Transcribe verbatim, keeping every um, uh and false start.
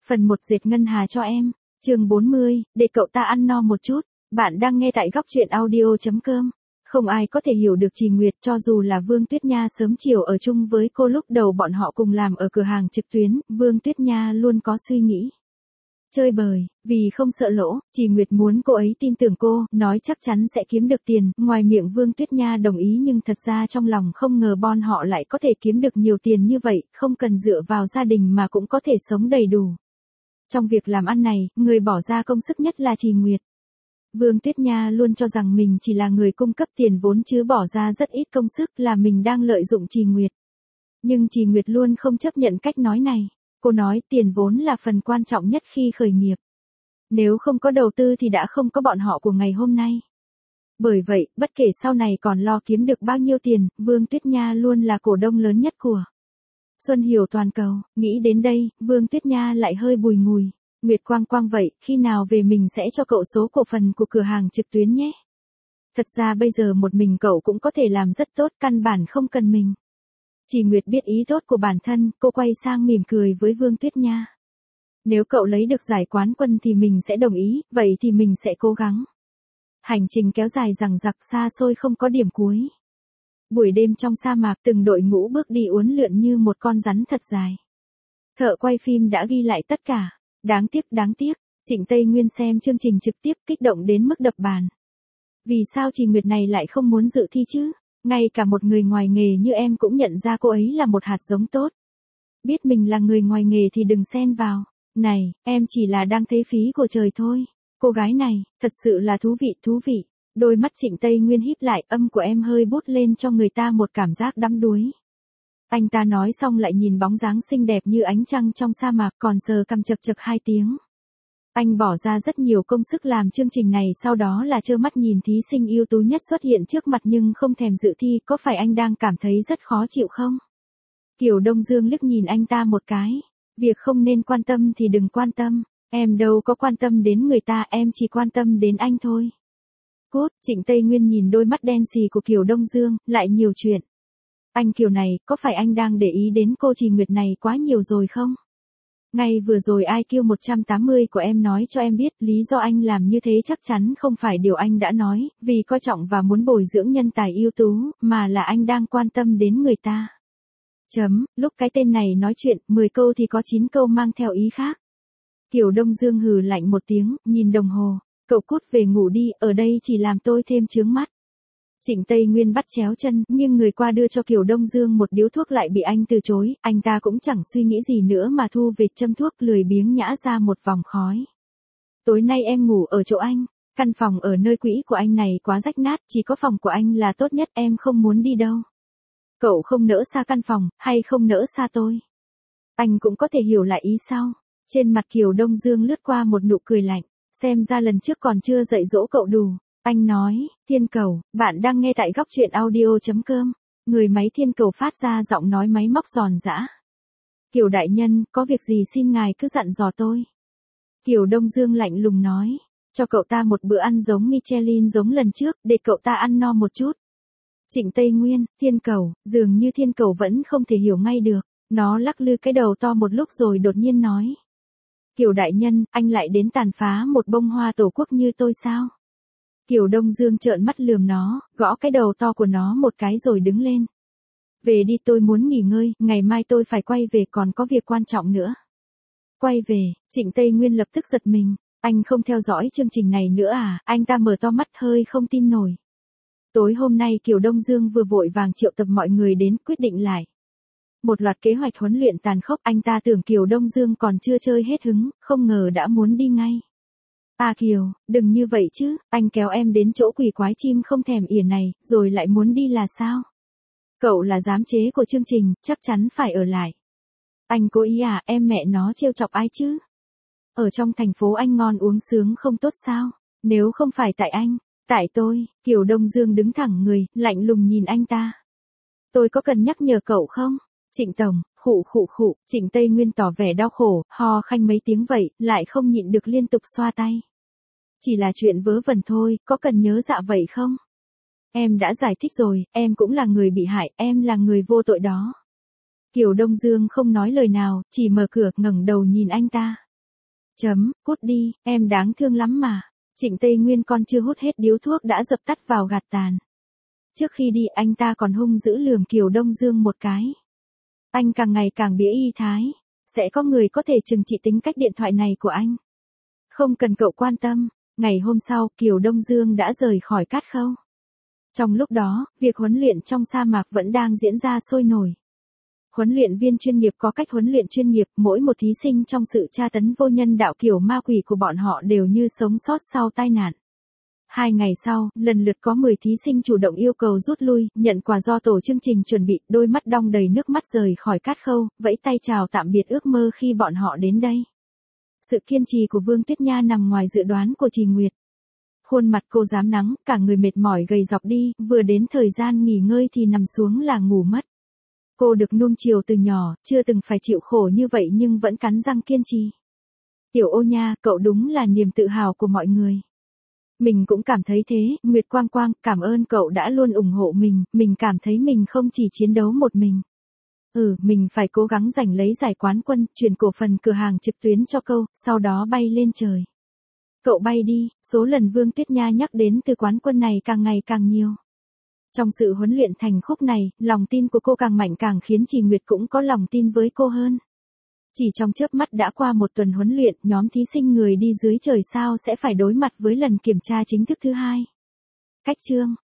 Phần một dệt ngân hà cho em. Chương bốn mươi, để cậu ta ăn no một chút. Bạn đang nghe tại góc truyện audio chấm com. Không ai có thể hiểu được Trì Nguyệt, cho dù là Vương Tuyết Nha sớm chiều ở chung với cô lúc đầu bọn họ cùng làm ở cửa hàng trực tuyến, Vương Tuyết Nha luôn có suy nghĩ chơi bời, vì không sợ lỗ, Trì Nguyệt muốn cô ấy tin tưởng cô, nói chắc chắn sẽ kiếm được tiền, ngoài miệng Vương Tuyết Nha đồng ý nhưng thật ra trong lòng không ngờ bọn họ lại có thể kiếm được nhiều tiền như vậy, không cần dựa vào gia đình mà cũng có thể sống đầy đủ. Trong việc làm ăn này, người bỏ ra công sức nhất là Trì Nguyệt. Vương Tuyết Nha luôn cho rằng mình chỉ là người cung cấp tiền vốn chứ bỏ ra rất ít công sức, là mình đang lợi dụng Trì Nguyệt. Nhưng Trì Nguyệt luôn không chấp nhận cách nói này. Cô nói tiền vốn là phần quan trọng nhất khi khởi nghiệp. Nếu không có đầu tư thì đã không có bọn họ của ngày hôm nay. Bởi vậy, bất kể sau này còn lo kiếm được bao nhiêu tiền, Vương Tuyết Nha luôn là cổ đông lớn nhất của Xuân Hiểu toàn cầu. Nghĩ đến đây, Vương Tuyết Nha lại hơi bùi ngùi. Nguyệt Quang Quang vậy, khi nào về mình sẽ cho cậu số cổ phần của cửa hàng trực tuyến nhé. Thật ra bây giờ một mình cậu cũng có thể làm rất tốt, căn bản không cần mình. Trì Nguyệt biết ý tốt của bản thân, cô quay sang mỉm cười với Vương Tuyết Nha. Nếu cậu lấy được giải quán quân thì mình sẽ đồng ý, vậy thì mình sẽ cố gắng. Hành trình kéo dài dằng dặc xa xôi không có điểm cuối. Buổi đêm trong sa mạc, từng đội ngũ bước đi uốn lượn như một con rắn thật dài. Thợ quay phim đã ghi lại tất cả. Đáng tiếc, đáng tiếc, Trịnh Tây Nguyên xem chương trình trực tiếp kích động đến mức đập bàn. Vì sao Trì Nguyệt này lại không muốn dự thi chứ? Ngay cả một người ngoài nghề như em cũng nhận ra cô ấy là một hạt giống tốt. Biết mình là người ngoài nghề thì đừng xen vào. Này, em chỉ là đang thấy phí của trời thôi. Cô gái này, thật sự là thú vị, thú vị. Đôi mắt Trịnh Tây Nguyên híp lại, âm của em hơi bút lên cho người ta một cảm giác đắm đuối. Anh ta nói xong lại nhìn bóng dáng xinh đẹp như ánh trăng trong sa mạc, còn sờ cằm chật chật hai tiếng. Anh bỏ ra rất nhiều công sức làm chương trình này, sau đó là trơ mắt nhìn thí sinh ưu tú nhất xuất hiện trước mặt nhưng không thèm dự thi, có phải anh đang cảm thấy rất khó chịu không? Kiều Đông Dương liếc nhìn anh ta một cái. Việc không nên quan tâm thì đừng quan tâm, em đâu có quan tâm đến người ta, em chỉ quan tâm đến anh thôi. Cút, Trịnh Tây Nguyên nhìn đôi mắt đen xì của Kiều Đông Dương, lại nhiều chuyện. Anh Kiều này, có phải anh đang để ý đến cô Trì Nguyệt này quá nhiều rồi không? Ngay vừa rồi i kiu một trăm tám mươi của em nói cho em biết, lý do anh làm như thế chắc chắn không phải điều anh đã nói, vì coi trọng và muốn bồi dưỡng nhân tài ưu tú, mà là anh đang quan tâm đến người ta. Chấm, lúc cái tên này nói chuyện, mười câu thì có chín câu mang theo ý khác. Kiều Đông Dương hừ lạnh một tiếng, nhìn đồng hồ, cậu cút về ngủ đi, ở đây chỉ làm tôi thêm chướng mắt. Trịnh Tây Nguyên bắt chéo chân, nhưng người qua đưa cho Kiều Đông Dương một điếu thuốc lại bị anh từ chối, anh ta cũng chẳng suy nghĩ gì nữa mà thu về châm thuốc, lười biếng nhả ra một vòng khói. Tối nay em ngủ ở chỗ anh, căn phòng ở nơi quỹ của anh này quá rách nát, chỉ có phòng của anh là tốt nhất, em không muốn đi đâu. Cậu không nỡ xa căn phòng, hay không nỡ xa tôi? Anh cũng có thể hiểu lại ý sau. Trên mặt Kiều Đông Dương lướt qua một nụ cười lạnh, xem ra lần trước còn chưa dạy dỗ cậu đủ. Anh nói, Thiên Cầu, bạn đang nghe tại góc truyện audio chấm com. Người máy Thiên Cầu phát ra giọng nói máy móc giòn giã. Kiều đại nhân, có việc gì xin ngài cứ dặn dò tôi. Kiều Đông Dương lạnh lùng nói, cho cậu ta một bữa ăn giống Michelin giống lần trước, để cậu ta ăn no một chút. Trịnh Tây Nguyên, Thiên Cầu, dường như Thiên Cầu vẫn không thể hiểu ngay được. Nó lắc lư cái đầu to một lúc rồi đột nhiên nói. Kiều đại nhân, anh lại đến tàn phá một bông hoa tổ quốc như tôi sao? Kiều Đông Dương trợn mắt lườm nó, gõ cái đầu to của nó một cái rồi đứng lên. Về đi, tôi muốn nghỉ ngơi, ngày mai tôi phải quay về, còn có việc quan trọng nữa. Quay về, Trịnh Tây Nguyên lập tức giật mình, anh không theo dõi chương trình này nữa à? Anh ta mở to mắt hơi không tin nổi. Tối hôm nay Kiều Đông Dương vừa vội vàng triệu tập mọi người đến, quyết định lại một loạt kế hoạch huấn luyện tàn khốc, anh ta tưởng Kiều Đông Dương còn chưa chơi hết hứng, không ngờ đã muốn đi ngay. À Kiều, đừng như vậy chứ, anh kéo em đến chỗ quỷ quái chim không thèm ỉa này, rồi lại muốn đi là sao? Cậu là giám chế của chương trình, chắc chắn phải ở lại. Anh cố ý à, em mẹ nó trêu chọc ai chứ? Ở trong thành phố anh ngon uống sướng không tốt sao? Nếu không phải tại anh, tại tôi. Kiều Đông Dương đứng thẳng người, lạnh lùng nhìn anh ta. Tôi có cần nhắc nhở cậu không? Trịnh Tổng, khụ khụ khụ, Trịnh Tây Nguyên tỏ vẻ đau khổ, ho khanh mấy tiếng vậy, lại không nhịn được liên tục xoa tay. Chỉ là chuyện vớ vẩn thôi, có cần nhớ dạ vậy không? Em đã giải thích rồi, em cũng là người bị hại, em là người vô tội đó. Kiều Đông Dương không nói lời nào, chỉ mở cửa, ngẩng đầu nhìn anh ta. Chấm, cút đi, em đáng thương lắm mà. Trịnh Tây Nguyên còn chưa hút hết điếu thuốc đã dập tắt vào gạt tàn. Trước khi đi anh ta còn hung dữ lườm Kiều Đông Dương một cái. Anh càng ngày càng bĩa y thái. Sẽ có người có thể trừng trị tính cách điện thoại này của anh. Không cần cậu quan tâm. Ngày hôm sau, Kiều Đông Dương đã rời khỏi Cát Khâu. Trong lúc đó, việc huấn luyện trong sa mạc vẫn đang diễn ra sôi nổi. Huấn luyện viên chuyên nghiệp có cách huấn luyện chuyên nghiệp, mỗi một thí sinh trong sự tra tấn vô nhân đạo kiểu ma quỷ của bọn họ đều như sống sót sau tai nạn. Hai ngày sau, lần lượt có mười thí sinh chủ động yêu cầu rút lui, nhận quà do tổ chương trình chuẩn bị, đôi mắt đong đầy nước mắt rời khỏi Cát Khâu, vẫy tay chào tạm biệt ước mơ khi bọn họ đến đây. Sự kiên trì của Vương Tuyết Nha nằm ngoài dự đoán của Trì Nguyệt. Khuôn mặt cô rám nắng, cả người mệt mỏi gầy dọc đi, vừa đến thời gian nghỉ ngơi thì nằm xuống là ngủ mất. Cô được nuông chiều từ nhỏ, chưa từng phải chịu khổ như vậy nhưng vẫn cắn răng kiên trì. Tiểu Ô Nha, cậu đúng là niềm tự hào của mọi người. Mình cũng cảm thấy thế, Nguyệt Quang Quang, cảm ơn cậu đã luôn ủng hộ mình, mình cảm thấy mình không chỉ chiến đấu một mình. Ừ, mình phải cố gắng giành lấy giải quán quân, chuyển cổ phần cửa hàng trực tuyến cho câu, sau đó bay lên trời. Cậu bay đi, số lần Vương Tuyết Nha nhắc đến từ quán quân này càng ngày càng nhiều. Trong sự huấn luyện thành khúc này, lòng tin của cô càng mạnh càng khiến Trì Nguyệt cũng có lòng tin với cô hơn. Chỉ trong chớp mắt đã qua một tuần huấn luyện, nhóm thí sinh người đi dưới trời sao sẽ phải đối mặt với lần kiểm tra chính thức thứ hai. Cách chương